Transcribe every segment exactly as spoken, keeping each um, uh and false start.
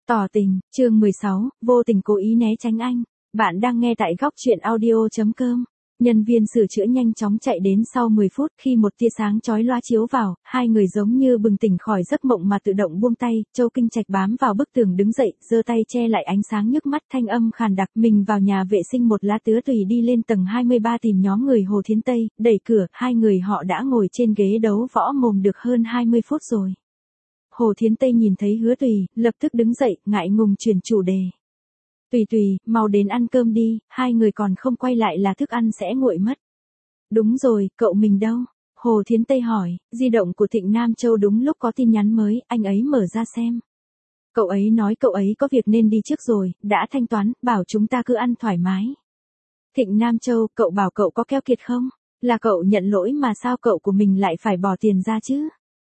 Tỏ tình, chương mười sáu, vô tình cố ý né tránh anh. Bạn đang nghe tại góc truyện audio.com. Nhân viên sửa chữa nhanh chóng chạy đến sau mười phút, khi một tia sáng chói loa chiếu vào, hai người giống như bừng tỉnh khỏi giấc mộng mà tự động buông tay. Châu Kinh Trạch bám vào bức tường đứng dậy, giơ tay che lại ánh sáng nhức mắt, thanh âm khàn đặc. Mình vào nhà vệ sinh một lá tứa tùy đi lên tầng hai mươi ba tìm nhóm người Hồ Thiến Tây. Đẩy cửa, hai người họ đã ngồi trên ghế đấu võ mồm được hơn hai mươi phút rồi. Hồ Thiến Tây nhìn thấy Hứa Tùy, lập tức đứng dậy, ngại ngùng chuyển chủ đề. Tùy Tùy, mau đến ăn cơm đi, hai người còn không quay lại là thức ăn sẽ nguội mất. Đúng rồi, cậu mình đâu? Hồ Thiến Tây hỏi, di động của Thịnh Nam Châu đúng lúc có tin nhắn mới, anh ấy mở ra xem. Cậu ấy nói cậu ấy có việc nên đi trước rồi, đã thanh toán, bảo chúng ta cứ ăn thoải mái. Thịnh Nam Châu, cậu bảo cậu có keo kiệt không? Là cậu nhận lỗi mà sao cậu của mình lại phải bỏ tiền ra chứ?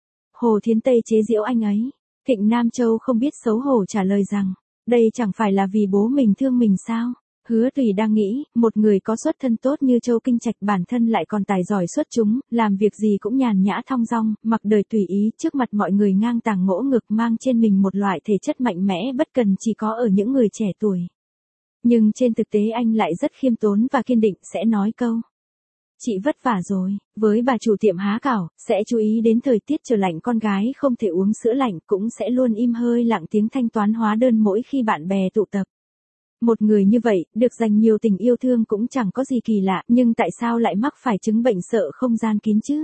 Hồ Thiến Tây chế giễu anh ấy. Thịnh Nam Châu không biết xấu hổ trả lời rằng, đây chẳng phải là vì bố mình thương mình sao? Hứa Tùy đang nghĩ, một người có xuất thân tốt như Châu Kinh Trạch bản thân lại còn tài giỏi xuất chúng, làm việc gì cũng nhàn nhã thong dong, mặc đời tùy ý, trước mặt mọi người ngang tàng ngỗ ngực, mang trên mình một loại thể chất mạnh mẽ bất cần chỉ có ở những người trẻ tuổi. Nhưng trên thực tế anh lại rất khiêm tốn và kiên định, sẽ nói câu. Chị vất vả rồi, với bà chủ tiệm há cảo, sẽ chú ý đến thời tiết trở lạnh, con gái không thể uống sữa lạnh, cũng sẽ luôn im hơi lặng tiếng thanh toán hóa đơn mỗi khi bạn bè tụ tập. Một người như vậy, được dành nhiều tình yêu thương cũng chẳng có gì kỳ lạ, nhưng tại sao lại mắc phải chứng bệnh sợ không gian kín chứ?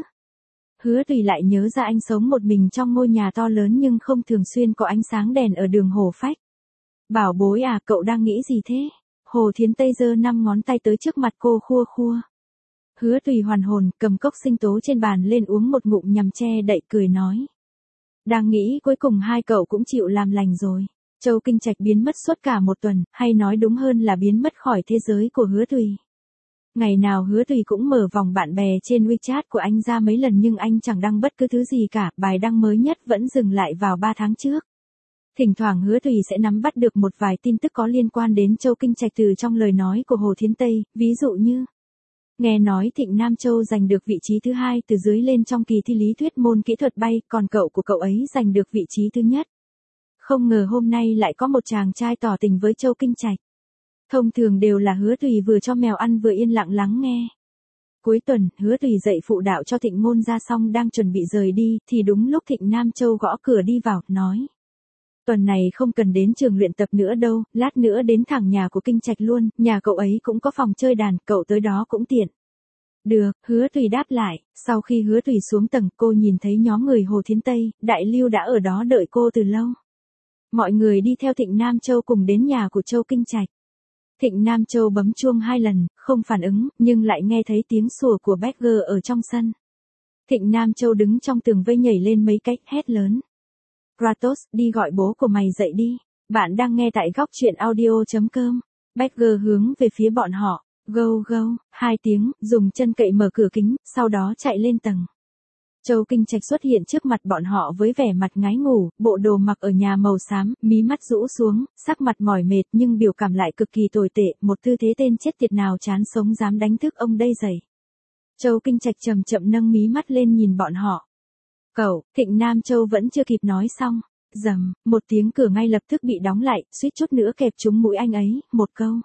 Hứa Tùy lại nhớ ra anh sống một mình trong ngôi nhà to lớn nhưng không thường xuyên có ánh sáng đèn ở đường Hồ Phách. Bảo bối à, cậu đang nghĩ gì thế? Hồ Thiến Tây giơ năm ngón tay tới trước mặt cô khua khua. Hứa Tùy hoàn hồn, cầm cốc sinh tố trên bàn lên uống một ngụm nhằm che đậy, cười nói. Đang nghĩ cuối cùng hai cậu cũng chịu làm lành rồi. Châu Kinh Trạch biến mất suốt cả một tuần, hay nói đúng hơn là biến mất khỏi thế giới của Hứa Tùy. Ngày nào Hứa Tùy cũng mở vòng bạn bè trên WeChat của anh ra mấy lần nhưng anh chẳng đăng bất cứ thứ gì cả, bài đăng mới nhất vẫn dừng lại vào ba tháng trước. Thỉnh thoảng Hứa Tùy sẽ nắm bắt được một vài tin tức có liên quan đến Châu Kinh Trạch từ trong lời nói của Hồ Thiến Tây, ví dụ như nghe nói Thịnh Nam Châu giành được vị trí thứ hai từ dưới lên trong kỳ thi lý thuyết môn kỹ thuật bay, còn cậu của cậu ấy giành được vị trí thứ nhất. Không ngờ hôm nay lại có một chàng trai tỏ tình với Châu Kinh Trạch. Thông thường đều là Hứa Tùy vừa cho mèo ăn vừa yên lặng lắng nghe. Cuối tuần, Hứa Tùy dạy phụ đạo cho Thịnh Ngôn ra xong đang chuẩn bị rời đi, thì đúng lúc Thịnh Nam Châu gõ cửa đi vào, nói. Tuần này không cần đến trường luyện tập nữa đâu, lát nữa đến thẳng nhà của Kinh Trạch luôn, nhà cậu ấy cũng có phòng chơi đàn, cậu tới đó cũng tiện. Được, Hứa Tùy đáp lại, sau khi Hứa Tùy xuống tầng, cô nhìn thấy nhóm người Hồ Thiến Tây, Đại Lưu đã ở đó đợi cô từ lâu. Mọi người đi theo Thịnh Nam Châu cùng đến nhà của Châu Kinh Trạch. Thịnh Nam Châu bấm chuông hai lần, không phản ứng, nhưng lại nghe thấy tiếng sủa của Bagger ở trong sân. Thịnh Nam Châu đứng trong tường vây nhảy lên mấy cách, hét lớn. Kratos, đi gọi bố của mày dậy đi. Bạn đang nghe tại góc truyện audio.com. Bagger hướng về phía bọn họ. Gâu gâu, hai tiếng, dùng chân cậy mở cửa kính, sau đó chạy lên tầng. Châu Kinh Trạch xuất hiện trước mặt bọn họ với vẻ mặt ngái ngủ, bộ đồ mặc ở nhà màu xám, mí mắt rũ xuống, sắc mặt mỏi mệt nhưng biểu cảm lại cực kỳ tồi tệ, một tư thế tên chết tiệt nào chán sống dám đánh thức ông đây dậy. Châu Kinh Trạch chậm chậm nâng mí mắt lên nhìn bọn họ. Cậu, Thịnh Nam Châu vẫn chưa kịp nói xong. Rầm, một tiếng cửa ngay lập tức bị đóng lại, suýt chút nữa kẹp trúng mũi anh ấy, một câu.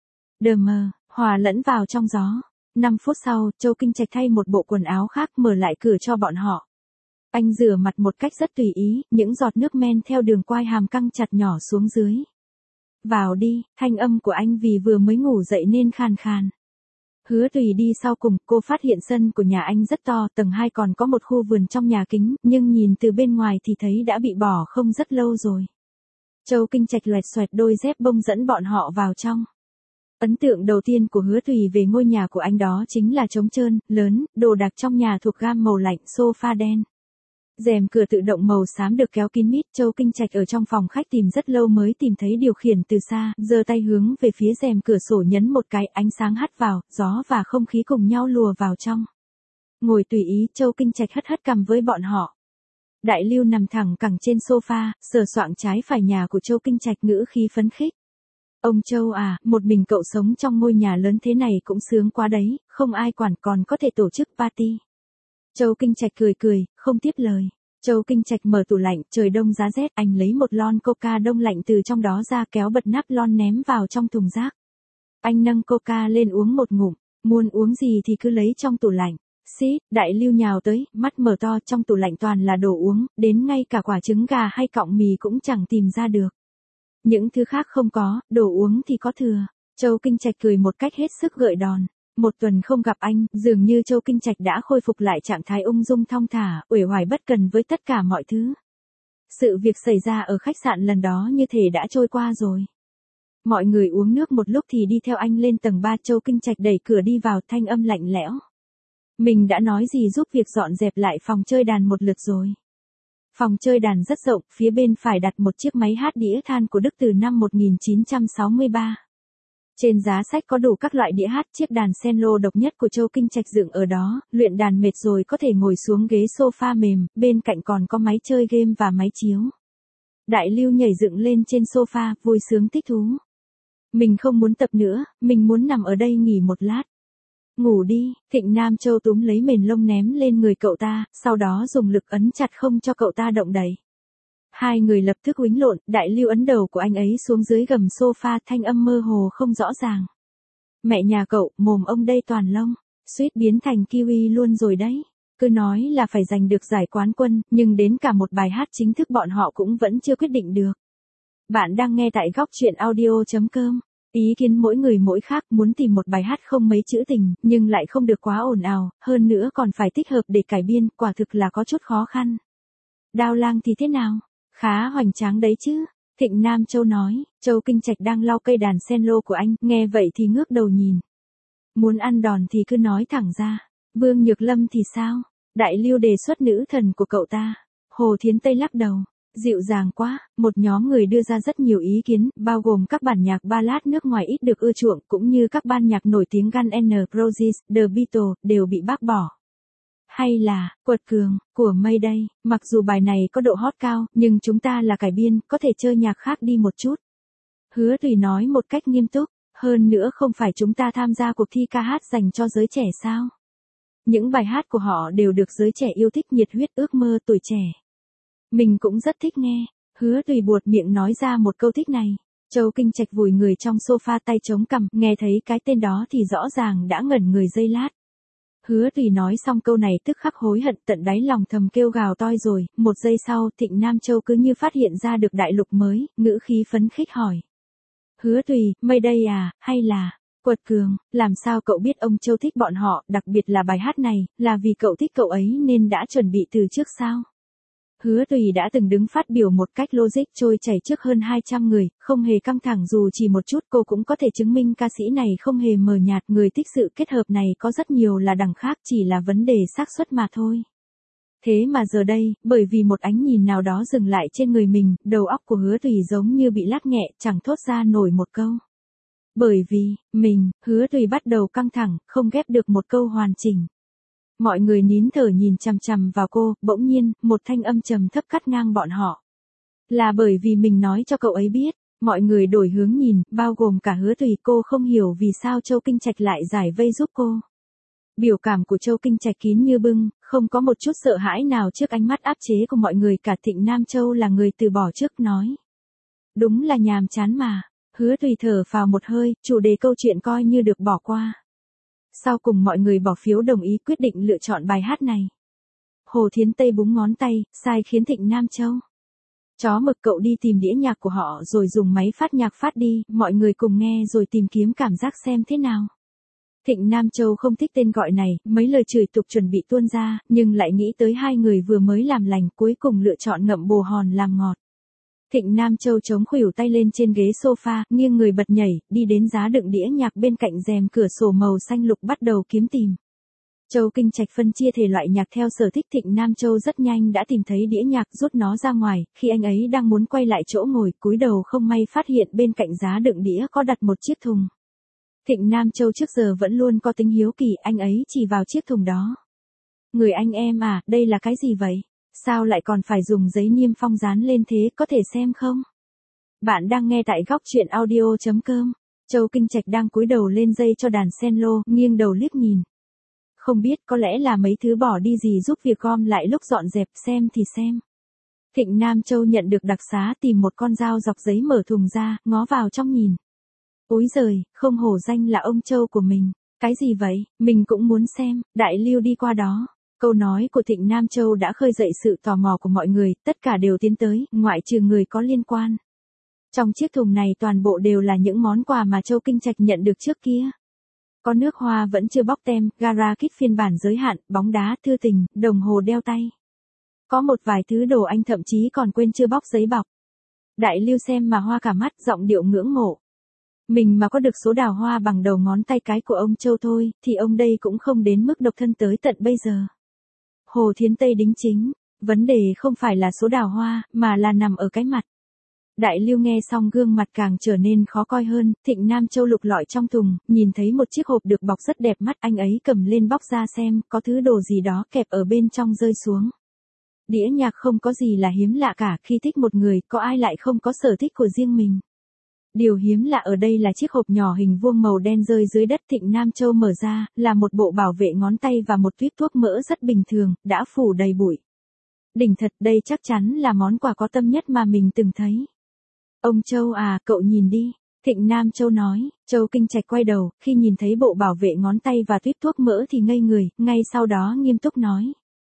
Đờ mờ, hòa lẫn vào trong gió. Năm phút sau, Châu Kinh Trạch thay một bộ quần áo khác mở lại cửa cho bọn họ. Anh rửa mặt một cách rất tùy ý, những giọt nước men theo đường quai hàm căng chặt nhỏ xuống dưới. Vào đi, thanh âm của anh vì vừa mới ngủ dậy nên khàn khàn. Hứa Tùy đi sau cùng, cô phát hiện sân của nhà anh rất to, tầng hai còn có một khu vườn trong nhà kính, nhưng nhìn từ bên ngoài thì thấy đã bị bỏ không rất lâu rồi. Châu Kinh Trạch loẹt xoẹt đôi dép bông dẫn bọn họ vào trong. Ấn tượng đầu tiên của Hứa Tùy về ngôi nhà của anh đó chính là trống trơn, lớn, đồ đạc trong nhà thuộc gam màu lạnh, sofa đen. Rèm cửa tự động màu xám được kéo kín mít, Châu Kinh Trạch ở trong phòng khách tìm rất lâu mới tìm thấy điều khiển từ xa, giơ tay hướng về phía rèm cửa sổ nhấn một cái, ánh sáng hắt vào, gió và không khí cùng nhau lùa vào trong. Ngồi tùy ý, Châu Kinh Trạch hất hất cằm với bọn họ. Đại Lưu nằm thẳng cẳng trên sofa, sờ soạng trái phải nhà của Châu Kinh Trạch, ngữ khí phấn khích. Ông Châu à, một mình cậu sống trong ngôi nhà lớn thế này cũng sướng quá đấy, không ai quản còn có thể tổ chức party. Châu Kinh Trạch cười cười, không tiếp lời. Châu Kinh Trạch mở tủ lạnh, trời đông giá rét, anh lấy một lon coca đông lạnh từ trong đó ra, kéo bật nắp lon ném vào trong thùng rác. Anh nâng coca lên uống một ngụm, muốn uống gì thì cứ lấy trong tủ lạnh. Xít, Đại Lưu nhào tới, mắt mở to, trong tủ lạnh toàn là đồ uống, đến ngay cả quả trứng gà hay cọng mì cũng chẳng tìm ra được. Những thứ khác không có, đồ uống thì có thừa. Châu Kinh Trạch cười một cách hết sức gợi đòn. Một tuần không gặp anh, dường như Châu Kinh Trạch đã khôi phục lại trạng thái ung dung thong thả, uể oải bất cần với tất cả mọi thứ. Sự việc xảy ra ở khách sạn lần đó như thể đã trôi qua rồi. Mọi người uống nước một lúc thì đi theo anh lên tầng ba. Châu Kinh Trạch đẩy cửa đi vào, thanh âm lạnh lẽo. Mình đã nói gì giúp việc dọn dẹp lại phòng chơi đàn một lượt rồi. Phòng chơi đàn rất rộng, phía bên phải đặt một chiếc máy hát đĩa than của Đức từ năm một nghìn chín trăm sáu mươi ba. Trên giá sách có đủ các loại đĩa hát, chiếc đàn cello độc nhất của Châu Kinh Trạch dựng ở đó, luyện đàn mệt rồi có thể ngồi xuống ghế sofa mềm, bên cạnh còn có máy chơi game và máy chiếu. Đại Lưu nhảy dựng lên trên sofa, vui sướng thích thú. Mình không muốn tập nữa, mình muốn nằm ở đây nghỉ một lát. Ngủ đi, Thịnh Nam Châu túm lấy mền lông ném lên người cậu ta, sau đó dùng lực ấn chặt không cho cậu ta động đậy. Hai người lập tức uýnh lộn, Đại Lưu ấn đầu của anh ấy xuống dưới gầm sofa, thanh âm mơ hồ không rõ ràng. Mẹ nhà cậu, mồm ông đây toàn lông, suýt biến thành kiwi luôn rồi đấy. Cứ nói là phải giành được giải quán quân, nhưng đến cả một bài hát chính thức bọn họ cũng vẫn chưa quyết định được. Bạn đang nghe tại góc truyện audio chấm com. Ý kiến mỗi người mỗi khác, muốn tìm một bài hát không mấy trữ tình, nhưng lại không được quá ồn ào, hơn nữa còn phải thích hợp để cải biên, quả thực là có chút khó khăn. Đao Lang thì thế nào? Khá hoành tráng đấy chứ. Thịnh Nam Châu nói. Châu Kinh Trạch đang lau cây đàn cello của anh, nghe vậy thì ngước đầu nhìn. Muốn ăn đòn thì cứ nói thẳng ra. Vương Nhược Lâm thì sao? Đại Lưu đề xuất nữ thần của cậu ta. Hồ Thiến Tây lắc đầu. Dịu dàng quá, một nhóm người đưa ra rất nhiều ý kiến, bao gồm các bản nhạc ballad nước ngoài ít được ưa chuộng, cũng như các ban nhạc nổi tiếng Guns N' Roses, The Beatles, đều bị bác bỏ. Hay là, Quật Cường, của Mayday, mặc dù bài này có độ hot cao, nhưng chúng ta là cải biên, có thể chơi nhạc khác đi một chút. Hứa Tùy nói một cách nghiêm túc, hơn nữa không phải chúng ta tham gia cuộc thi ca hát dành cho giới trẻ sao? Những bài hát của họ đều được giới trẻ yêu thích, nhiệt huyết, ước mơ tuổi trẻ. Mình cũng rất thích nghe. Hứa Tùy buột miệng nói ra một câu thích này. Châu Kinh Trạch vùi người trong sofa, tay chống cằm, nghe thấy cái tên đó thì rõ ràng đã ngẩn người giây lát. Hứa Tùy nói xong câu này tức khắc hối hận tận đáy lòng, thầm kêu gào toi rồi. Một giây sau, Thịnh Nam Châu cứ như phát hiện ra được đại lục mới, ngữ khí phấn khích hỏi. Hứa Tùy, Mayday à, hay là Quật Cường, làm sao cậu biết ông Châu thích bọn họ, đặc biệt là bài hát này, là vì cậu thích cậu ấy nên đã chuẩn bị từ trước sao? Hứa Tùy đã từng đứng phát biểu một cách logic trôi chảy trước hơn hai trăm người, không hề căng thẳng dù chỉ một chút. Cô cũng có thể chứng minh ca sĩ này không hề mờ nhạt, người thích sự kết hợp này có rất nhiều là đằng khác, chỉ là vấn đề xác suất mà thôi. Thế mà giờ đây, bởi vì một ánh nhìn nào đó dừng lại trên người mình, đầu óc của Hứa Tùy giống như bị lát nghẹ, chẳng thốt ra nổi một câu. Bởi vì, mình, Hứa Tùy bắt đầu căng thẳng, không ghép được một câu hoàn chỉnh. Mọi người nín thở nhìn chằm chằm vào cô, bỗng nhiên, một thanh âm trầm thấp cắt ngang bọn họ. Là bởi vì mình nói cho cậu ấy biết. Mọi người đổi hướng nhìn, bao gồm cả Hứa Tùy. Cô không hiểu vì sao Châu Kinh Trạch lại giải vây giúp cô. Biểu cảm của Châu Kinh Trạch kín như bưng, không có một chút sợ hãi nào trước ánh mắt áp chế của mọi người. Cả Thịnh Nam Châu là người từ bỏ trước, nói. Đúng là nhàm chán mà. Hứa Tùy thở phào một hơi, chủ đề câu chuyện coi như được bỏ qua. Sau cùng mọi người bỏ phiếu đồng ý, quyết định lựa chọn bài hát này. Hồ Thiến Tây búng ngón tay, sai khiến Thịnh Nam Châu. Chó mực, cậu đi tìm đĩa nhạc của họ rồi dùng máy phát nhạc phát đi, mọi người cùng nghe rồi tìm kiếm cảm giác xem thế nào. Thịnh Nam Châu không thích tên gọi này, mấy lời chửi tục chuẩn bị tuôn ra, nhưng lại nghĩ tới hai người vừa mới làm lành, cuối cùng lựa chọn ngậm bồ hòn làm ngọt. Thịnh Nam Châu chống khuỷu tay lên trên ghế sofa, nghiêng người bật nhảy, đi đến giá đựng đĩa nhạc bên cạnh rèm cửa sổ màu xanh lục bắt đầu kiếm tìm. Châu Kinh Trạch phân chia thể loại nhạc theo sở thích. Thịnh Nam Châu rất nhanh đã tìm thấy đĩa nhạc, rút nó ra ngoài, khi anh ấy đang muốn quay lại chỗ ngồi, cúi đầu không may phát hiện bên cạnh giá đựng đĩa có đặt một chiếc thùng. Thịnh Nam Châu trước giờ vẫn luôn có tính hiếu kỳ, anh ấy chỉ vào chiếc thùng đó. Người anh em à, đây là cái gì vậy? Sao lại còn phải dùng giấy niêm phong dán lên thế, có thể xem không? Bạn đang nghe tại góc truyện audio chấm com. Châu Kinh Trạch đang cúi đầu lên dây cho đàn cello, nghiêng đầu liếc nhìn. Không biết, có lẽ là mấy thứ bỏ đi gì giúp việc gom lại lúc dọn dẹp, xem thì xem. Thịnh Nam Châu nhận được đặc xá tìm một con dao dọc giấy mở thùng ra, ngó vào trong nhìn. Úi giời, không hổ danh là ông Châu của mình. Cái gì vậy, mình cũng muốn xem. Đại Lưu đi qua đó. Câu nói của Thịnh Nam Châu đã khơi dậy sự tò mò của mọi người, tất cả đều tiến tới, ngoại trừ người có liên quan. Trong chiếc thùng này toàn bộ đều là những món quà mà Châu Kinh Trạch nhận được trước kia. Có nước hoa vẫn chưa bóc tem, gara kit phiên bản giới hạn, bóng đá, thư tình, đồng hồ đeo tay. Có một vài thứ đồ anh thậm chí còn quên chưa bóc giấy bọc. Đại Lưu xem mà hoa cả mắt, giọng điệu ngưỡng mộ. Mình mà có được số đào hoa bằng đầu ngón tay cái của ông Châu thôi, thì ông đây cũng không đến mức độc thân tới tận bây giờ. Hồ Thiến Tây đính chính, vấn đề không phải là số đào hoa, mà là nằm ở cái mặt. Đại Lưu nghe xong gương mặt càng trở nên khó coi hơn, Thịnh Nam Châu lục lọi trong thùng, nhìn thấy một chiếc hộp được bọc rất đẹp mắt, anh ấy cầm lên bóc ra xem, có thứ đồ gì đó kẹp ở bên trong rơi xuống. Đĩa nhạc không có gì là hiếm lạ cả, khi thích một người, có ai lại không có sở thích của riêng mình. Điều hiếm lạ ở đây là chiếc hộp nhỏ hình vuông màu đen rơi dưới đất. Thịnh Nam Châu mở ra, là một bộ bảo vệ ngón tay và một tuyếp thuốc mỡ rất bình thường, đã phủ đầy bụi. Đỉnh thật, đây chắc chắn là món quà có tâm nhất mà mình từng thấy. Ông Châu à, cậu nhìn đi. Thịnh Nam Châu nói. Châu Kinh Trạch quay đầu, khi nhìn thấy bộ bảo vệ ngón tay và tuyếp thuốc mỡ thì ngây người, ngay sau đó nghiêm túc nói.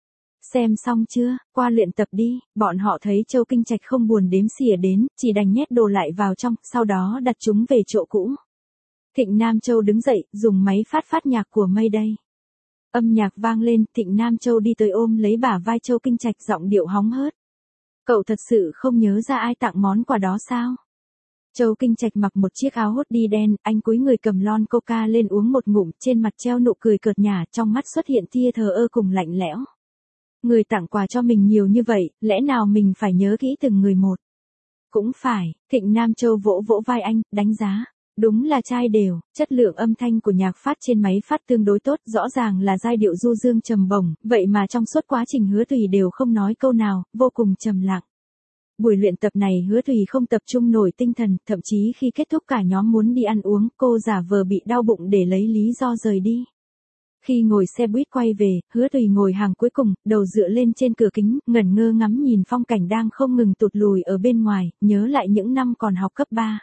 Xem xong chưa, qua luyện tập đi. Bọn họ thấy Châu Kinh Trạch không buồn đếm xỉa đến, chỉ đành nhét đồ lại vào trong, sau đó đặt chúng về chỗ cũ. Thịnh Nam Châu đứng dậy, dùng máy phát phát nhạc của Mayday. Âm nhạc vang lên, Thịnh Nam Châu đi tới ôm lấy bả vai Châu Kinh Trạch, giọng điệu hóng hớt. Cậu thật sự không nhớ ra ai tặng món quà đó sao? Châu Kinh Trạch mặc một chiếc áo hoodie đen, anh cúi người cầm lon coca lên uống một ngụm, trên mặt treo nụ cười cợt nhả, trong mắt xuất hiện tia thờ ơ cùng lạnh lẽo. Người tặng quà cho mình nhiều như vậy, lẽ nào mình phải nhớ kỹ từng người một? Cũng phải, Thịnh Nam Châu vỗ vỗ vai anh, đánh giá. Đúng là trai đều, chất lượng âm thanh của nhạc phát trên máy phát tương đối tốt, rõ ràng là giai điệu du dương trầm bổng, vậy mà trong suốt quá trình Hứa Tùy đều không nói câu nào, vô cùng trầm lặng. Buổi luyện tập này Hứa Tùy không tập trung nổi tinh thần, thậm chí khi kết thúc cả nhóm muốn đi ăn uống, cô giả vờ bị đau bụng để lấy lý do rời đi. Khi ngồi xe buýt quay về, Hứa Tùy ngồi hàng cuối cùng, đầu dựa lên trên cửa kính, ngẩn ngơ ngắm nhìn phong cảnh đang không ngừng tụt lùi ở bên ngoài, nhớ lại những năm còn học cấp ba.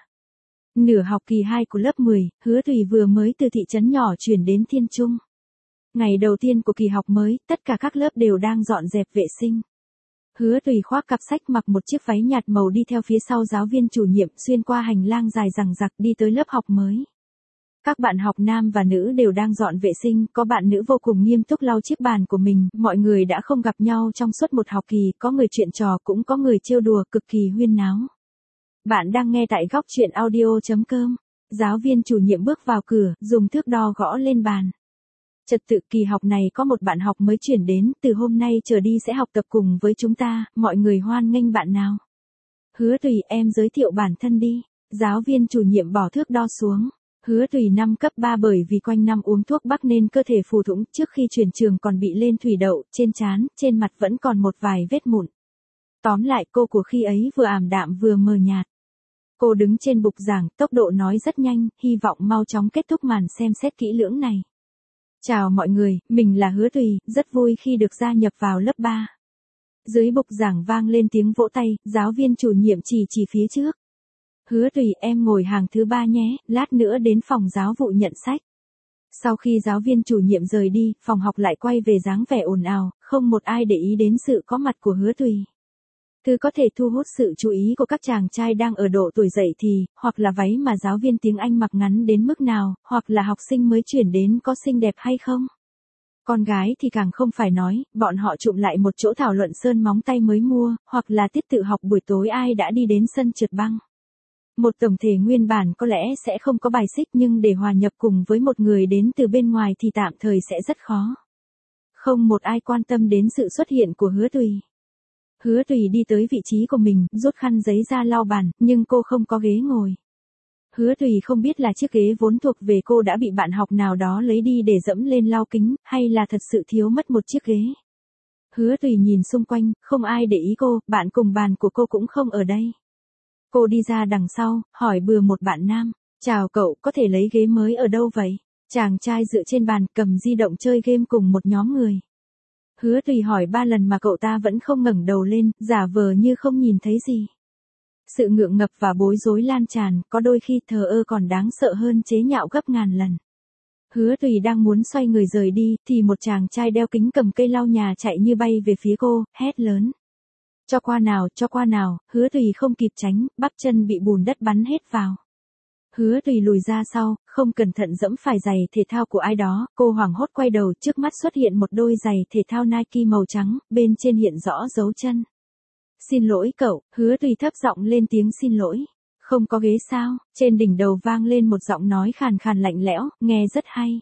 Nửa học kỳ hai của lớp mười, Hứa Tùy vừa mới từ thị trấn nhỏ chuyển đến Thiên Trung. Ngày đầu tiên của kỳ học mới, tất cả các lớp đều đang dọn dẹp vệ sinh. Hứa Tùy khoác cặp sách, mặc một chiếc váy nhạt màu, đi theo phía sau giáo viên chủ nhiệm, xuyên qua hành lang dài dằng dặc đi tới lớp học mới. Các bạn học nam và nữ đều đang dọn vệ sinh, có bạn nữ vô cùng nghiêm túc lau chiếc bàn của mình, mọi người đã không gặp nhau trong suốt một học kỳ, có người chuyện trò cũng có người trêu đùa, cực kỳ huyên náo. Bạn đang nghe tại góc truyện audio chấm com. Giáo viên chủ nhiệm bước vào cửa, dùng thước đo gõ lên bàn. Trật tự kỳ học này có một bạn học mới chuyển đến, từ hôm nay trở đi sẽ học tập cùng với chúng ta, mọi người hoan nghênh bạn nào. Hứa Tùy, em giới thiệu bản thân đi. Giáo viên chủ nhiệm bỏ thước đo xuống. Hứa Tùy năm cấp ba, bởi vì quanh năm uống thuốc bắc nên cơ thể phù thủng, trước khi chuyển trường còn bị lên thủy đậu, trên trán, trên mặt vẫn còn một vài vết mụn. Tóm lại, cô của khi ấy vừa ảm đạm vừa mờ nhạt. Cô đứng trên bục giảng, tốc độ nói rất nhanh, hy vọng mau chóng kết thúc màn xem xét kỹ lưỡng này. Chào mọi người, mình là Hứa Tùy, rất vui khi được gia nhập vào lớp ba. Dưới bục giảng vang lên tiếng vỗ tay, giáo viên chủ nhiệm chỉ chỉ phía trước. Hứa Tùy, em ngồi hàng thứ ba nhé, lát nữa đến phòng giáo vụ nhận sách. Sau khi giáo viên chủ nhiệm rời đi, phòng học lại quay về dáng vẻ ồn ào, không một ai để ý đến sự có mặt của Hứa Tùy. Thứ có thể thu hút sự chú ý của các chàng trai đang ở độ tuổi dậy thì, hoặc là váy mà giáo viên tiếng Anh mặc ngắn đến mức nào, hoặc là học sinh mới chuyển đến có xinh đẹp hay không. Con gái thì càng không phải nói, bọn họ chụm lại một chỗ thảo luận sơn móng tay mới mua, hoặc là tiết tự học buổi tối ai đã đi đến sân trượt băng. Một tổng thể nguyên bản có lẽ sẽ không có bài xích, nhưng để hòa nhập cùng với một người đến từ bên ngoài thì tạm thời sẽ rất khó. Không một ai quan tâm đến sự xuất hiện của Hứa Tùy. Hứa Tùy đi tới vị trí của mình, rút khăn giấy ra lau bàn, nhưng cô không có ghế ngồi. Hứa Tùy không biết là chiếc ghế vốn thuộc về cô đã bị bạn học nào đó lấy đi để dẫm lên lau kính, hay là thật sự thiếu mất một chiếc ghế. Hứa Tùy nhìn xung quanh, không ai để ý cô, bạn cùng bàn của cô cũng không ở đây. Cô đi ra đằng sau, hỏi bừa một bạn nam, chào cậu, có thể lấy ghế mới ở đâu vậy? Chàng trai dựa trên bàn cầm di động chơi game cùng một nhóm người. Hứa Tùy hỏi ba lần mà cậu ta vẫn không ngẩng đầu lên, giả vờ như không nhìn thấy gì. Sự ngượng ngập và bối rối lan tràn, có đôi khi thờ ơ còn đáng sợ hơn chế nhạo gấp ngàn lần. Hứa Tùy đang muốn xoay người rời đi, thì một chàng trai đeo kính cầm cây lau nhà chạy như bay về phía cô, hét lớn. Cho qua nào, cho qua nào, Hứa Tùy không kịp tránh, bắp chân bị bùn đất bắn hết vào. Hứa Tùy lùi ra sau, không cẩn thận dẫm phải giày thể thao của ai đó, cô hoảng hốt quay đầu, trước mắt xuất hiện một đôi giày thể thao Nike màu trắng, bên trên hiện rõ dấu chân. Xin lỗi cậu, Hứa Tùy thấp giọng lên tiếng xin lỗi. Không có ghế sao? Trên đỉnh đầu vang lên một giọng nói khàn khàn lạnh lẽo, nghe rất hay.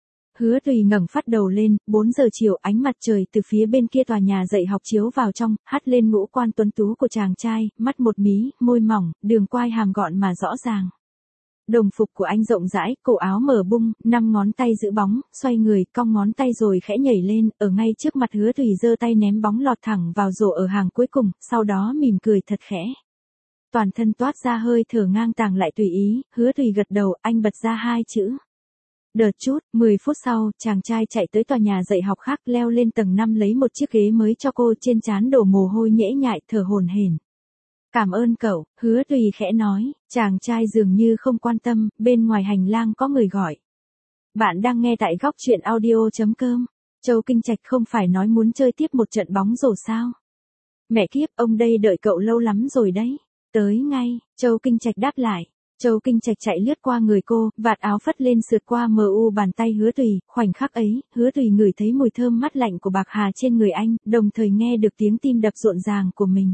Hứa Tùy ngẩng phát đầu lên, bốn giờ chiều ánh mặt trời từ phía bên kia tòa nhà dạy học chiếu vào trong, hắt lên ngũ quan tuấn tú của chàng trai, mắt một mí, môi mỏng, đường quai hàm gọn mà rõ ràng. Đồng phục của anh rộng rãi, cổ áo mở bung, năm ngón tay giữ bóng, xoay người, cong ngón tay rồi khẽ nhảy lên, ở ngay trước mặt Hứa Tùy giơ tay ném bóng lọt thẳng vào rổ ở hàng cuối cùng, sau đó mỉm cười thật khẽ. Toàn thân toát ra hơi thở ngang tàng lại tùy ý, Hứa Tùy gật đầu, anh bật ra hai chữ. Đợt chút, mười phút sau, chàng trai chạy tới tòa nhà dạy học khác, leo lên tầng năm lấy một chiếc ghế mới cho cô, trên trán đổ mồ hôi nhễ nhại, thở hổn hển. Cảm ơn cậu, Hứa Tùy khẽ nói, chàng trai dường như không quan tâm, bên ngoài hành lang có người gọi. Bạn đang nghe tại góc truyện audio.com. Châu Kinh Trạch không phải nói muốn chơi tiếp một trận bóng rổ sao? Mẹ kiếp, ông đây đợi cậu lâu lắm rồi đấy. Tới ngay, Châu Kinh Trạch đáp lại. Châu Kinh Trạch chạy lướt qua người cô, vạt áo phất lên sượt qua mờ u bàn tay Hứa Tùy, khoảnh khắc ấy, Hứa Tùy ngửi thấy mùi thơm mát lạnh của bạc hà trên người anh, đồng thời nghe được tiếng tim đập rộn ràng của mình.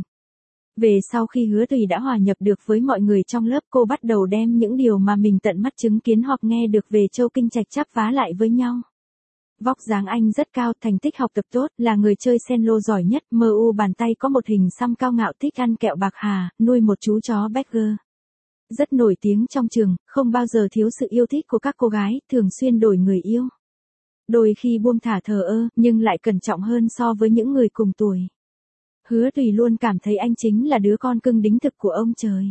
Về sau khi Hứa Tùy đã hòa nhập được với mọi người trong lớp, cô bắt đầu đem những điều mà mình tận mắt chứng kiến hoặc nghe được về Châu Kinh Trạch chắp vá lại với nhau. Vóc dáng anh rất cao, thành tích học tập tốt, là người chơi cello giỏi nhất, mờ u bàn tay có một hình xăm cao ngạo, thích ăn kẹo bạc hà, nuôi một chú chó Berger. Rất nổi tiếng trong trường, không bao giờ thiếu sự yêu thích của các cô gái, thường xuyên đổi người yêu. Đôi khi buông thả thờ ơ, nhưng lại cẩn trọng hơn so với những người cùng tuổi. Hứa Tùy luôn cảm thấy anh chính là đứa con cưng đính thực của ông trời.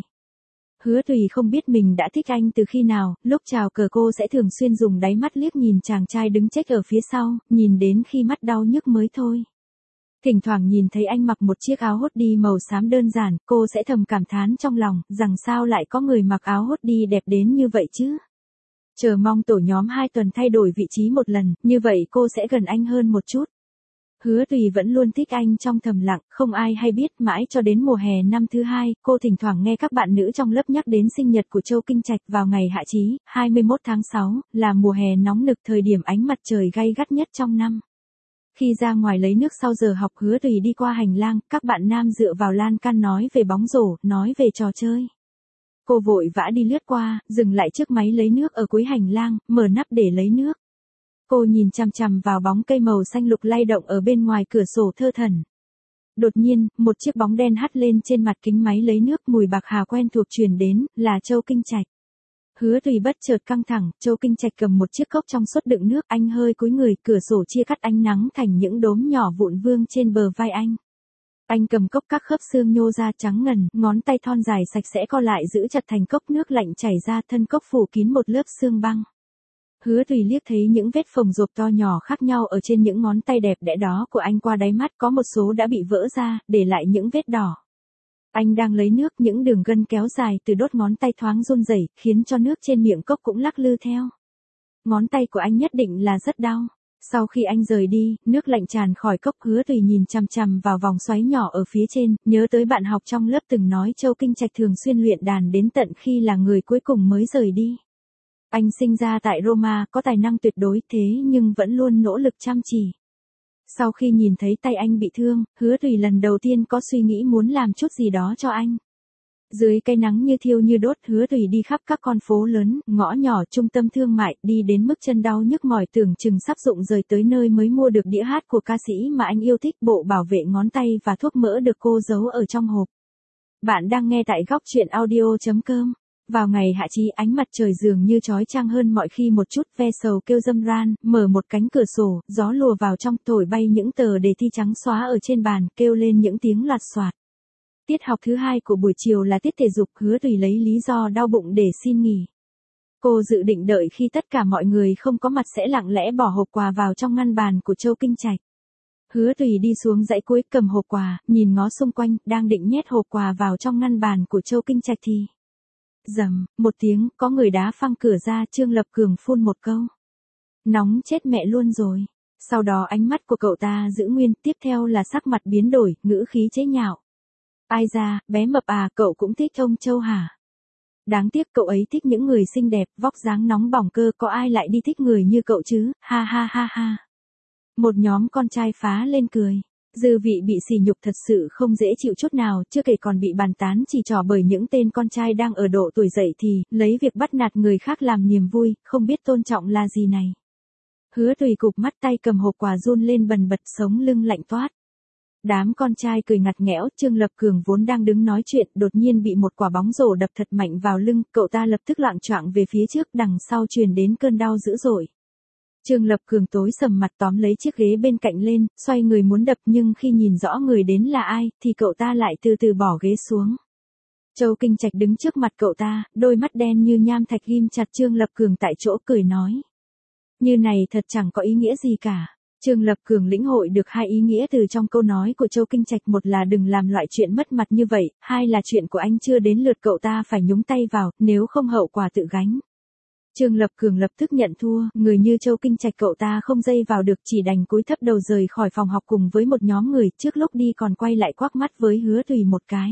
Hứa Tùy không biết mình đã thích anh từ khi nào, lúc chào cờ cô sẽ thường xuyên dùng đáy mắt liếc nhìn chàng trai đứng chết ở phía sau, nhìn đến khi mắt đau nhức mới thôi. Thỉnh thoảng nhìn thấy anh mặc một chiếc áo hoodie màu xám đơn giản, cô sẽ thầm cảm thán trong lòng, rằng sao lại có người mặc áo hoodie đẹp đến như vậy chứ. Chờ mong tổ nhóm hai tuần thay đổi vị trí một lần, như vậy cô sẽ gần anh hơn một chút. Hứa Tùy vẫn luôn thích anh trong thầm lặng, không ai hay biết, mãi cho đến mùa hè năm thứ hai, cô thỉnh thoảng nghe các bạn nữ trong lớp nhắc đến sinh nhật của Châu Kinh Trạch vào ngày hạ chí, hai mươi mốt tháng sáu, là mùa hè nóng nực, thời điểm ánh mặt trời gay gắt nhất trong năm. Khi ra ngoài lấy nước sau giờ học, Hứa Tùy đi qua hành lang, các bạn nam dựa vào lan can nói về bóng rổ, nói về trò chơi. Cô vội vã đi lướt qua, dừng lại trước máy lấy nước ở cuối hành lang, mở nắp để lấy nước. Cô nhìn chằm chằm vào bóng cây màu xanh lục lay động ở bên ngoài cửa sổ thơ thẩn. Đột nhiên, một chiếc bóng đen hắt lên trên mặt kính máy lấy nước, mùi bạc hà quen thuộc truyền đến, là Châu Kinh Trạch. Hứa Tùy bất chợt căng thẳng, Châu Kinh Trạch cầm một chiếc cốc trong suốt đựng nước, anh hơi cúi người, cửa sổ chia cắt ánh nắng thành những đốm nhỏ vụn vương trên bờ vai anh. Anh cầm cốc, các khớp xương nhô ra trắng ngần, ngón tay thon dài sạch sẽ co lại giữ chặt thành cốc, nước lạnh chảy ra, thân cốc phủ kín một lớp xương băng. Hứa Tùy liếc thấy những vết phồng rộp to nhỏ khác nhau ở trên những ngón tay đẹp đẽ đó của anh, qua đáy mắt có một số đã bị vỡ ra, để lại những vết đỏ. Anh đang lấy nước, những đường gân kéo dài từ đốt ngón tay thoáng run rẩy, khiến cho nước trên miệng cốc cũng lắc lư theo. Ngón tay của anh nhất định là rất đau. Sau khi anh rời đi, nước lạnh tràn khỏi cốc, Hứa Tùy nhìn chằm chằm vào vòng xoáy nhỏ ở phía trên, nhớ tới bạn học trong lớp từng nói Châu Kinh Trạch thường xuyên luyện đàn đến tận khi là người cuối cùng mới rời đi. Anh sinh ra tại Roma, có tài năng tuyệt đối, thế nhưng vẫn luôn nỗ lực chăm chỉ. Sau khi nhìn thấy tay anh bị thương, Hứa Tùy lần đầu tiên có suy nghĩ muốn làm chút gì đó cho anh. Dưới cây nắng như thiêu như đốt, Hứa Tùy đi khắp các con phố lớn, ngõ nhỏ, trung tâm thương mại, đi đến mức chân đau nhức mỏi, tưởng chừng sắp rụng rời tới nơi mới mua được đĩa hát của ca sĩ mà anh yêu thích, bộ bảo vệ ngón tay và thuốc mỡ được cô giấu ở trong hộp. Bạn đang nghe tại góc truyện audio.com. Vào ngày hạ chí, ánh mặt trời dường như chói chang hơn mọi khi một chút, ve sầu kêu râm ran, mở một cánh cửa sổ, gió lùa vào trong, thổi bay những tờ đề thi trắng xóa ở trên bàn, kêu lên những tiếng loạt xoạt. Tiết học thứ hai của buổi chiều là tiết thể dục, Hứa Tùy lấy lý do đau bụng để xin nghỉ. Cô dự định đợi khi tất cả mọi người không có mặt sẽ lặng lẽ bỏ hộp quà vào trong ngăn bàn của Châu Kinh Trạch. Hứa Tùy đi xuống dãy cuối cầm hộp quà, nhìn ngó xung quanh, đang định nhét hộp quà vào trong ngăn bàn của Châu Kinh Trạch thì... Rầm, một tiếng, có người đá phăng cửa ra, Trương Lập Cường phun một câu. Nóng chết mẹ luôn rồi. Sau đó ánh mắt của cậu ta giữ nguyên, tiếp theo là sắc mặt biến đổi, ngữ khí chế nhạo. Ai ra, bé mập à, cậu cũng thích ông Châu hả? Đáng tiếc cậu ấy thích những người xinh đẹp, vóc dáng nóng bỏng cơ, có ai lại đi thích người như cậu chứ, ha ha ha ha. Một nhóm con trai phá lên cười. Dư vị bị sỉ nhục thật sự không dễ chịu chút nào, chưa kể còn bị bàn tán chỉ trỏ bởi những tên con trai đang ở độ tuổi dậy thì, lấy việc bắt nạt người khác làm niềm vui, không biết tôn trọng là gì này. Hứa Tùy cụp mắt, tay cầm hộp quà run lên bần bật, sống lưng lạnh toát. Đám con trai cười ngặt nghẽo, Trương Lập Cường vốn đang đứng nói chuyện, đột nhiên bị một quả bóng rổ đập thật mạnh vào lưng, cậu ta lập tức loạng choạng về phía trước, đằng sau truyền đến cơn đau dữ dội. Trương Lập Cường tối sầm mặt, tóm lấy chiếc ghế bên cạnh lên, xoay người muốn đập, nhưng khi nhìn rõ người đến là ai, thì cậu ta lại từ từ bỏ ghế xuống. Châu Kinh Trạch đứng trước mặt cậu ta, đôi mắt đen như nham thạch ghim chặt Trương Lập Cường tại chỗ, cười nói. Như này thật chẳng có ý nghĩa gì cả. Trương Lập Cường lĩnh hội được hai ý nghĩa từ trong câu nói của Châu Kinh Trạch, một là đừng làm loại chuyện mất mặt như vậy, hai là chuyện của anh chưa đến lượt cậu ta phải nhúng tay vào, nếu không hậu quả tự gánh. Trương Lập Cường lập tức nhận thua, người như Châu Kinh Trạch cậu ta không dây vào được, chỉ đành cúi thấp đầu rời khỏi phòng học cùng với một nhóm người, trước lúc đi còn quay lại quắc mắt với Hứa Tùy một cái.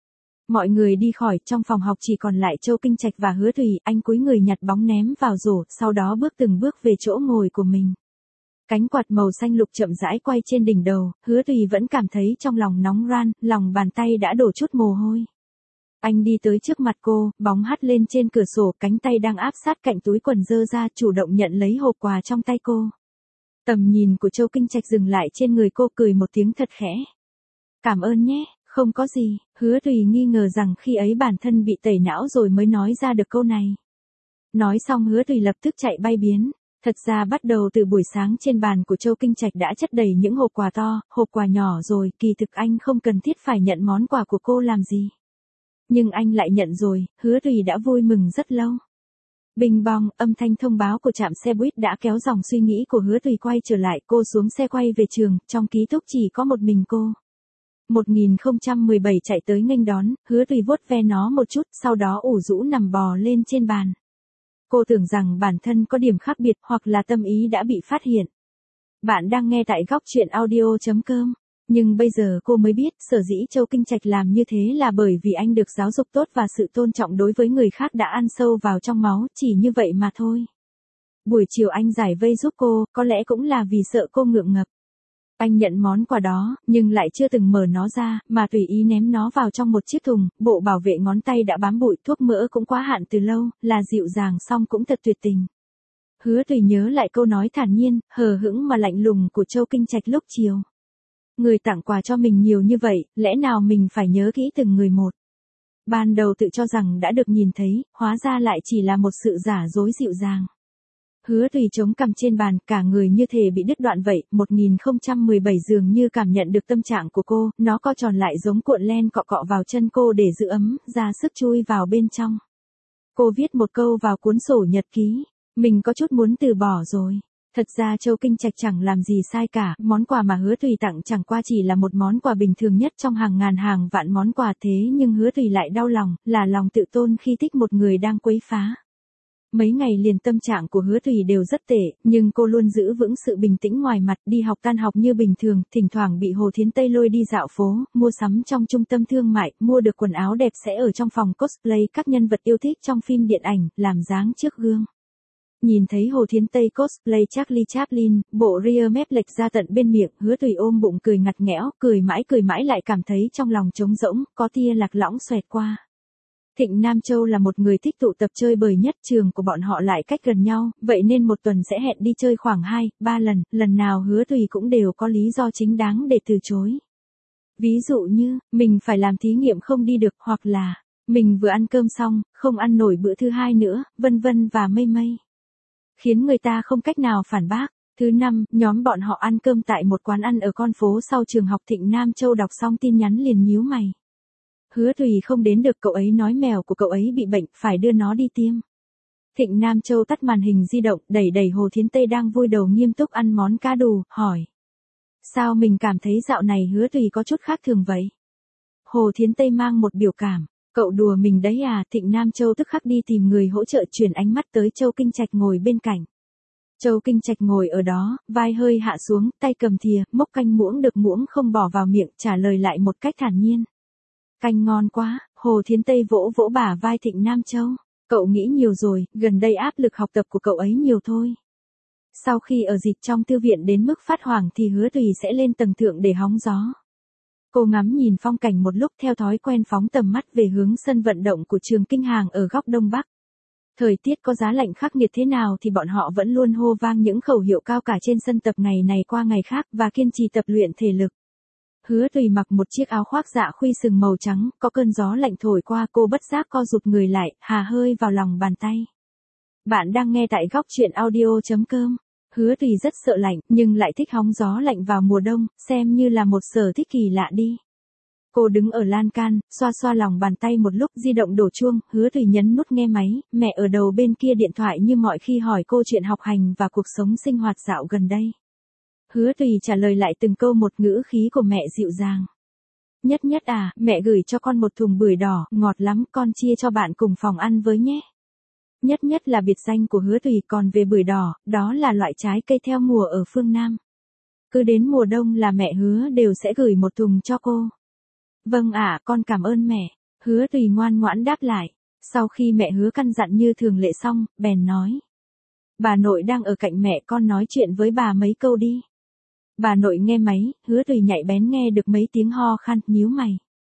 Mọi người đi khỏi, trong phòng học chỉ còn lại Châu Kinh Trạch và Hứa Tùy, anh cúi người nhặt bóng ném vào rổ, sau đó bước từng bước về chỗ ngồi của mình. Cánh quạt màu xanh lục chậm rãi quay trên đỉnh đầu, Hứa Tùy vẫn cảm thấy trong lòng nóng ran, lòng bàn tay đã đổ chút mồ hôi. Anh đi tới trước mặt cô, bóng hắt lên trên cửa sổ, cánh tay đang áp sát cạnh túi quần giơ ra, chủ động nhận lấy hộp quà trong tay cô. Tầm nhìn của Châu Kinh Trạch dừng lại trên người cô, cười một tiếng thật khẽ. Cảm ơn nhé, không có gì. Hứa Tùy nghi ngờ rằng khi ấy bản thân bị tẩy não rồi mới nói ra được câu này. Nói xong Hứa Tùy lập tức chạy bay biến. Thật ra bắt đầu từ buổi sáng trên bàn của Châu Kinh Trạch đã chất đầy những hộp quà to, hộp quà nhỏ rồi, kỳ thực anh không cần thiết phải nhận món quà của cô làm gì. Nhưng anh lại nhận rồi, Hứa Tùy đã vui mừng rất lâu. Bing bong, âm thanh thông báo của trạm xe buýt đã kéo dòng suy nghĩ của Hứa Tùy quay trở lại, cô xuống xe quay về trường, trong ký túc chỉ có một mình cô. một nghìn không trăm mười bảy chạy tới nghênh đón, Hứa Tùy vuốt ve nó một chút, sau đó ủ rũ nằm bò lên trên bàn. Cô tưởng rằng bản thân có điểm khác biệt hoặc là tâm ý đã bị phát hiện. Bạn đang nghe tại góc truyện audio chấm com. Nhưng bây giờ cô mới biết, sở dĩ Châu Kinh Trạch làm như thế là bởi vì anh được giáo dục tốt và sự tôn trọng đối với người khác đã ăn sâu vào trong máu, chỉ như vậy mà thôi. Buổi chiều anh giải vây giúp cô, có lẽ cũng là vì sợ cô ngượng ngập. Anh nhận món quà đó, nhưng lại chưa từng mở nó ra, mà tùy ý ném nó vào trong một chiếc thùng, bộ bảo vệ ngón tay đã bám bụi, thuốc mỡ cũng quá hạn từ lâu, là dịu dàng song cũng thật tuyệt tình. Hứa Tùy nhớ lại câu nói thản nhiên, hờ hững mà lạnh lùng của Châu Kinh Trạch lúc chiều. Người tặng quà cho mình nhiều như vậy, lẽ nào mình phải nhớ kỹ từng người một. Ban đầu tự cho rằng đã được nhìn thấy, hóa ra lại chỉ là một sự giả dối dịu dàng. Hứa Tùy chống cằm trên bàn, cả người như thể bị đứt đoạn vậy, một nghìn không trăm mười bảy dường như cảm nhận được tâm trạng của cô, nó co tròn lại giống cuộn len cọ cọ vào chân cô để giữ ấm, ra sức chui vào bên trong. Cô viết một câu vào cuốn sổ nhật ký, mình có chút muốn từ bỏ rồi. Thật ra Châu Kinh Trạch chẳng làm gì sai cả, món quà mà Hứa Tùy tặng chẳng qua chỉ là một món quà bình thường nhất trong hàng ngàn hàng vạn món quà, thế nhưng Hứa Tùy lại đau lòng, là lòng tự tôn khi thích một người đang quấy phá. Mấy ngày liền tâm trạng của Hứa Tùy đều rất tệ, nhưng cô luôn giữ vững sự bình tĩnh ngoài mặt, đi học tan học như bình thường, thỉnh thoảng bị Hồ Thiến Tây lôi đi dạo phố, mua sắm trong trung tâm thương mại, mua được quần áo đẹp sẽ ở trong phòng cosplay các nhân vật yêu thích trong phim điện ảnh, làm dáng trước gương. Nhìn thấy Hồ Thiến Tây cosplay Charlie Chaplin, bộ rear mép lệch ra tận bên miệng, Hứa Tùy ôm bụng cười ngặt nghẽo, cười mãi cười mãi lại cảm thấy trong lòng trống rỗng, có tia lạc lõng xoẹt qua. Thịnh Nam Châu là một người thích tụ tập chơi bời nhất, trường của bọn họ lại cách gần nhau, vậy nên một tuần sẽ hẹn đi chơi khoảng hai, ba lần, lần nào Hứa Tùy cũng đều có lý do chính đáng để từ chối. Ví dụ như, mình phải làm thí nghiệm không đi được, hoặc là, mình vừa ăn cơm xong, không ăn nổi bữa thứ hai nữa, vân vân và mây mây. Khiến người ta không cách nào phản bác. Thứ năm, nhóm bọn họ ăn cơm tại một quán ăn ở con phố sau trường học. Thịnh Nam Châu đọc xong tin nhắn liền nhíu mày. Hứa Tùy không đến được, cậu ấy nói mèo của cậu ấy bị bệnh, phải đưa nó đi tiêm. Thịnh Nam Châu tắt màn hình di động, đẩy đẩy Hồ Thiến Tây đang vui đầu nghiêm túc ăn món cá đù, hỏi. Sao mình cảm thấy dạo này Hứa Tùy có chút khác thường vậy? Hồ Thiến Tây mang một biểu cảm. Cậu đùa mình đấy à? Thịnh Nam Châu tức khắc đi tìm người hỗ trợ, chuyển ánh mắt tới Châu Kinh Trạch ngồi bên cạnh. Châu Kinh Trạch ngồi ở đó, vai hơi hạ xuống, tay cầm thìa, mốc canh muỗng được muỗng không bỏ vào miệng, trả lời lại một cách thản nhiên. Canh ngon quá. Hồ Thiến Tây vỗ vỗ bả vai Thịnh Nam Châu. Cậu nghĩ nhiều rồi, gần đây áp lực học tập của cậu ấy nhiều thôi. Sau khi ở dịch trong thư viện đến mức phát hoảng thì Hứa Tùy sẽ lên tầng thượng để hóng gió. Cô ngắm nhìn phong cảnh một lúc, theo thói quen phóng tầm mắt về hướng sân vận động của trường Kinh Hàng ở góc đông bắc. Thời tiết có giá lạnh khắc nghiệt thế nào thì bọn họ vẫn luôn hô vang những khẩu hiệu cao cả trên sân tập ngày này qua ngày khác và kiên trì tập luyện thể lực. Hứa Tùy mặc một chiếc áo khoác dạ khuy sừng màu trắng, có cơn gió lạnh thổi qua, cô bất giác co rụt người lại, hà hơi vào lòng bàn tay. Bạn đang nghe tại góc truyện audio chấm com. Hứa Tùy rất sợ lạnh, nhưng lại thích hóng gió lạnh vào mùa đông, xem như là một sở thích kỳ lạ đi. Cô đứng ở lan can, xoa xoa lòng bàn tay một lúc, di động đổ chuông, Hứa Tùy nhấn nút nghe máy, mẹ ở đầu bên kia điện thoại như mọi khi hỏi cô chuyện học hành và cuộc sống sinh hoạt dạo gần đây. Hứa Tùy trả lời lại từng câu một, ngữ khí của mẹ dịu dàng. Nhất Nhất à, mẹ gửi cho con một thùng bưởi đỏ, ngọt lắm, con chia cho bạn cùng phòng ăn với nhé. Nhất Nhất là biệt danh của Hứa Tùy, còn về bưởi đỏ, đó là loại trái cây theo mùa ở phương Nam. Cứ đến mùa đông là mẹ Hứa đều sẽ gửi một thùng cho cô. Vâng ạ, con cảm ơn mẹ. Hứa Tùy ngoan ngoãn đáp lại. Sau khi mẹ Hứa căn dặn như thường lệ xong, bèn nói. Bà nội đang ở cạnh mẹ, con nói chuyện với bà mấy câu đi. Bà nội nghe máy, Hứa Tùy nhạy bén nghe được mấy tiếng ho khan, nhíu mày.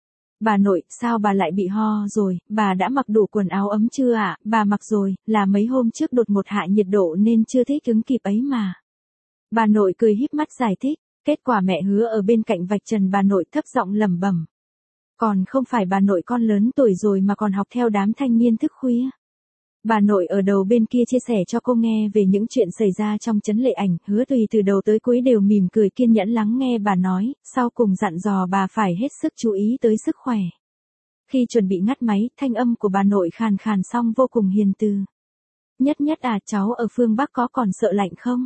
Bà nội, sao bà lại bị ho rồi, bà đã mặc đủ quần áo ấm chưa ạ? À? Bà mặc rồi, là mấy hôm trước đột ngột hạ nhiệt độ nên chưa thích ứng kịp ấy mà. Bà nội cười híp mắt giải thích, kết quả mẹ Hứa ở bên cạnh vạch trần bà nội, thấp giọng lẩm bẩm. Còn không phải bà nội con lớn tuổi rồi mà còn học theo đám thanh niên thức khuya. Bà nội ở đầu bên kia chia sẻ cho cô nghe về những chuyện xảy ra trong Trấn Lệ Ảnh, Hứa Tùy từ đầu tới cuối đều mỉm cười kiên nhẫn lắng nghe bà nói, sau cùng dặn dò bà phải hết sức chú ý tới sức khỏe. Khi chuẩn bị ngắt máy, thanh âm của bà nội khàn khàn xong vô cùng hiền từ. Nhất Nhất à, cháu ở phương Bắc có còn sợ lạnh không?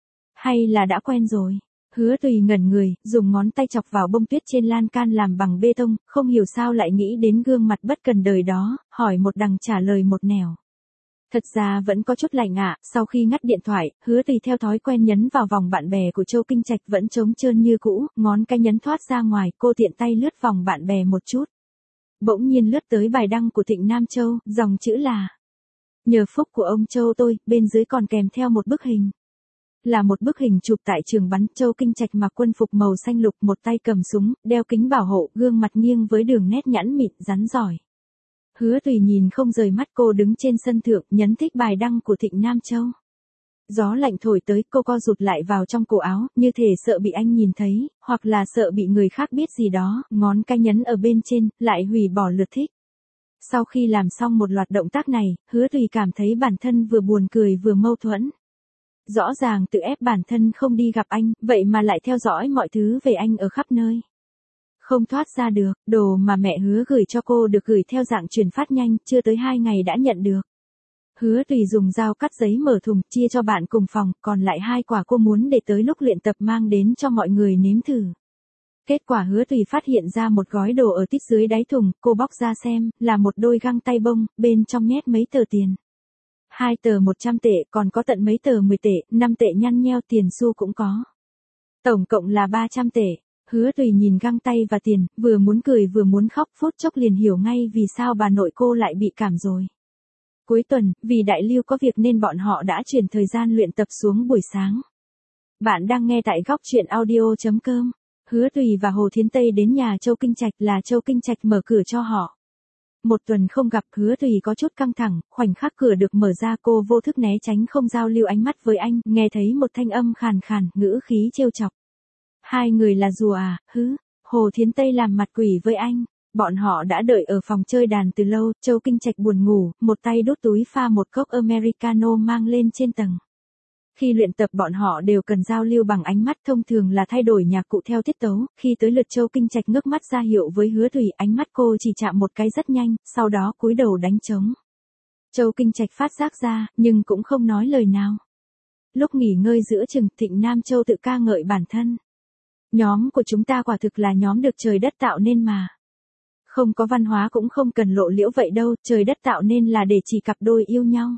Hay là đã quen rồi? Hứa Tùy ngẩn người, dùng ngón tay chọc vào bông tuyết trên lan can làm bằng bê tông, không hiểu sao lại nghĩ đến gương mặt bất cần đời đó, hỏi một đằng trả lời một nẻo. Thật ra vẫn có chút lạnh ạ. Sau khi ngắt điện thoại, Hứa Tùy theo thói quen nhấn vào vòng bạn bè của Châu Kinh Trạch vẫn trống trơn như cũ, ngón cái nhấn thoát ra ngoài, cô tiện tay lướt vòng bạn bè một chút. Bỗng nhiên lướt tới bài đăng của Thịnh Nam Châu, dòng chữ là: Nhờ phúc của ông Châu tôi, bên dưới còn kèm theo một bức hình. Là một bức hình chụp tại trường bắn, Châu Kinh Trạch mặc quân phục màu xanh lục, một tay cầm súng, đeo kính bảo hộ, gương mặt nghiêng với đường nét nhẵn mịn, rắn giỏi. Hứa Tùy nhìn không rời mắt, cô đứng trên sân thượng, nhấn thích bài đăng của Thịnh Nam Châu. Gió lạnh thổi tới, cô co rụt lại vào trong cổ áo, như thể sợ bị anh nhìn thấy, hoặc là sợ bị người khác biết gì đó, ngón cái nhấn ở bên trên, lại hủy bỏ lượt thích. Sau khi làm xong một loạt động tác này, Hứa Tùy cảm thấy bản thân vừa buồn cười vừa mâu thuẫn. Rõ ràng tự ép bản thân không đi gặp anh, vậy mà lại theo dõi mọi thứ về anh ở khắp nơi. Không thoát ra được, đồ mà mẹ Hứa gửi cho cô được gửi theo dạng truyền phát nhanh, chưa tới hai ngày đã nhận được. Hứa Tùy dùng dao cắt giấy mở thùng, chia cho bạn cùng phòng, còn lại hai quả cô muốn để tới lúc luyện tập mang đến cho mọi người nếm thử. Kết quả Hứa Tùy phát hiện ra một gói đồ ở tít dưới đáy thùng, cô bóc ra xem, là một đôi găng tay bông, bên trong nhét mấy tờ tiền. Hai tờ một trăm tệ, còn có tận mấy tờ mười tệ, năm tệ nhăn nheo, tiền xu cũng có. Tổng cộng là ba trăm tệ. Hứa Tùy nhìn găng tay và tiền, vừa muốn cười vừa muốn khóc, phút chốc liền hiểu ngay vì sao bà nội cô lại bị cảm rồi. Cuối tuần, vì đại lưu có việc nên bọn họ đã chuyển thời gian luyện tập xuống buổi sáng. Bạn đang nghe tại góc truyện audio chấm com. Hứa Tùy và Hồ Thiến Tây đến nhà Châu Kinh Trạch, là Châu Kinh Trạch mở cửa cho họ. Một tuần không gặp, Hứa Tùy có chút căng thẳng, khoảnh khắc cửa được mở ra cô vô thức né tránh không giao lưu ánh mắt với anh, nghe thấy một thanh âm khàn khàn, ngữ khí trêu chọc. Hai người là rùa à, hứ? Hồ Thiến Tây làm mặt quỷ với anh. Bọn họ đã đợi ở phòng chơi đàn từ lâu, Châu Kinh Trạch buồn ngủ, một tay đút túi pha một cốc Americano mang lên trên tầng. Khi luyện tập bọn họ đều cần giao lưu bằng ánh mắt, thông thường là thay đổi nhạc cụ theo tiết tấu, khi tới lượt Châu Kinh Trạch ngước mắt ra hiệu với Hứa Tùy, ánh mắt cô chỉ chạm một cái rất nhanh, sau đó cúi đầu đánh trống. Châu Kinh Trạch phát giác ra, nhưng cũng không nói lời nào. Lúc nghỉ ngơi giữa chừng, Thịnh Nam Châu tự ca ngợi bản thân. Nhóm của chúng ta quả thực là nhóm được trời đất tạo nên mà. Không có văn hóa cũng không cần lộ liễu vậy đâu, trời đất tạo nên là để chỉ cặp đôi yêu nhau.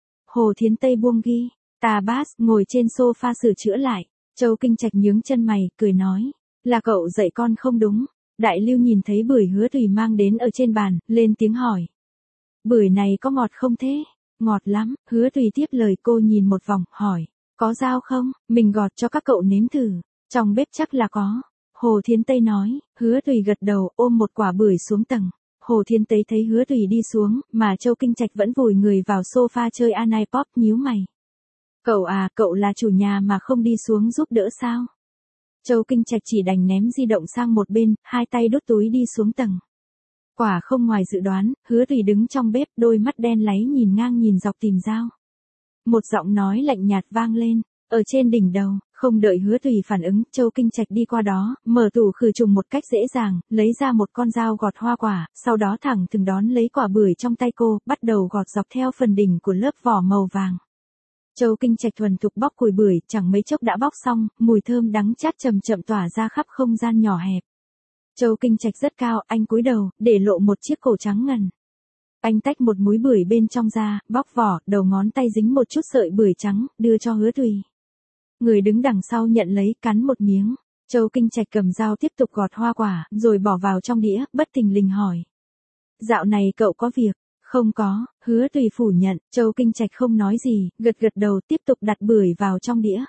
Hồ Thiến Tây buông ghi, Tà Bass ngồi trên sofa sửa chữa lại. Châu Kinh Trạch nhướng chân mày, cười nói, là cậu dạy con không đúng. Đại Lưu nhìn thấy bưởi Hứa Thùy mang đến ở trên bàn, lên tiếng hỏi. Bưởi này có ngọt không thế? Ngọt lắm, Hứa Thùy tiếp lời cô nhìn một vòng, hỏi, có dao không, mình gọt cho các cậu nếm thử, trong bếp chắc là có. Hồ Thiến Tây nói, Hứa Thùy gật đầu ôm một quả bưởi xuống tầng. Hồ Thiến Tây thấy Hứa Thùy đi xuống, mà Châu Kinh Trạch vẫn vùi người vào sofa chơi Anipop nhíu mày. Cậu à, cậu là chủ nhà mà không đi xuống giúp đỡ sao? Châu Kinh Trạch chỉ đành ném di động sang một bên, hai tay đút túi đi xuống tầng. Quả không ngoài dự đoán, Hứa Thùy đứng trong bếp, đôi mắt đen láy nhìn ngang nhìn dọc tìm dao. Một giọng nói lạnh nhạt vang lên, ở trên đỉnh đầu, không đợi Hứa Thùy phản ứng, Châu Kinh Trạch đi qua đó, mở tủ khử trùng một cách dễ dàng, lấy ra một con dao gọt hoa quả, sau đó thẳng thừng đón lấy quả bưởi trong tay cô, bắt đầu gọt dọc theo phần đỉnh của lớp vỏ màu vàng. Châu Kinh Trạch thuần thục bóc cùi bưởi, chẳng mấy chốc đã bóc xong, mùi thơm đắng chát chậm chậm tỏa ra khắp không gian nhỏ hẹp. Châu Kinh Trạch rất cao, anh cúi đầu, để lộ một chiếc cổ trắng ngần. Anh tách một múi bưởi bên trong ra, bóc vỏ, đầu ngón tay dính một chút sợi bưởi trắng, đưa cho Hứa Thùy. Người đứng đằng sau nhận lấy, cắn một miếng. Châu Kinh Trạch cầm dao tiếp tục gọt hoa quả, rồi bỏ vào trong đĩa, bất thình lình hỏi. Dạo này cậu có việc? Không có, Hứa Thùy phủ nhận, Châu Kinh Trạch không nói gì, gật gật đầu tiếp tục đặt bưởi vào trong đĩa.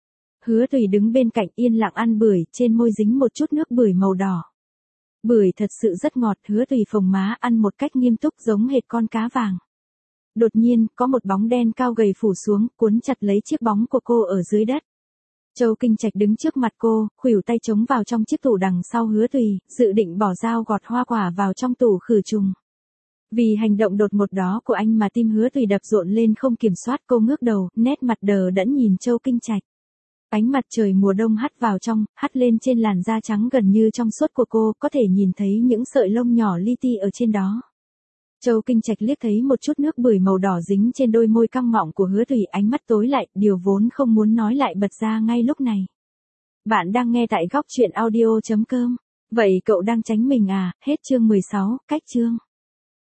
Hứa Thùy đứng bên cạnh yên lặng ăn bưởi, trên môi dính một chút nước bưởi màu đỏ. Bưởi thật sự rất ngọt, Hứa Thùy phồng má ăn một cách nghiêm túc giống hệt con cá vàng. Đột nhiên, có một bóng đen cao gầy phủ xuống, cuốn chặt lấy chiếc bóng của cô ở dưới đất. Châu Kinh Trạch đứng trước mặt cô, khuỷu tay chống vào trong chiếc tủ đằng sau Hứa Thùy, dự định bỏ dao gọt hoa quả vào trong tủ khử trùng. Vì hành động đột ngột đó của anh mà tim Hứa Thùy đập rộn lên không kiểm soát, cô ngước đầu, nét mặt đờ đẫn nhìn Châu Kinh Trạch. Ánh mặt trời mùa đông hắt vào trong, hắt lên trên làn da trắng gần như trong suốt của cô, có thể nhìn thấy những sợi lông nhỏ li ti ở trên đó. Châu Kinh Trạch liếc thấy một chút nước bưởi màu đỏ dính trên đôi môi căng mọng của Hứa Thùy, ánh mắt tối lại, điều vốn không muốn nói lại bật ra ngay lúc này. Bạn đang nghe tại góc truyện audio chấm com. Vậy cậu đang tránh mình à? Hết chương mười sáu, cách chương.